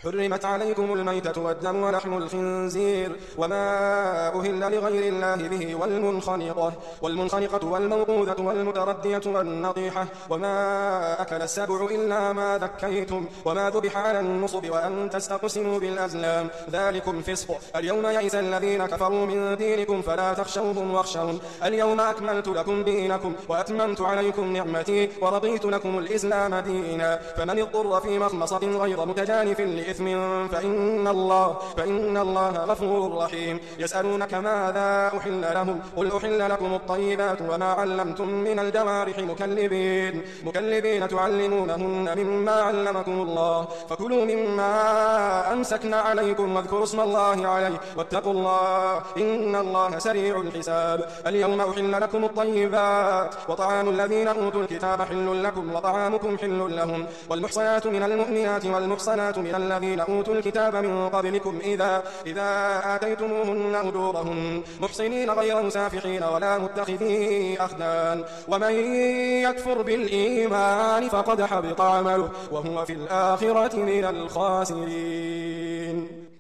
حرمت عليكم الميتة والدم ولحم الخنزير وما أهل لغير الله به والمنخنقة والموقوذة والمتردية والنطيحة وما أكل السبع إلا ما ذكيتم وما ذبح على النصب وأن تستقسموا بالأزلام ذلكم فسق. اليوم يئس الذين كفروا من دينكم فلا تخشوهم واخشون. اليوم أكملت لكم دينكم وأتممت عليكم نعمتي ورضيت لكم الإسلام دينا. فمن اضطر في مخمصة غير متجانف لإثم فإن الله غفور رحيم. يسألونك ماذا أحل لهم قل أحل لكم الطيبات وما علمتم من الجوارح مكلبين تعلمونهن مما علمكم الله فكلوا مما أمسكنا عليكم واذكروا اسم الله عليه واتقوا الله إن الله سريع الحساب. اليوم أحل لكم الطيبات وطعام الذين أوتوا الكتاب حل لكم وطعامكم حل لهم والمحصنات من المؤمنات والمحصنات من الذين أوتوا الكتاب من قبلكم إذا آتيتموهن أجورهن محصنين غير مسافحين ولا متخذي أخدان. ومن يكفر بالإيمان فقد حبط عمله وهو في الآخرة من الخاسرين.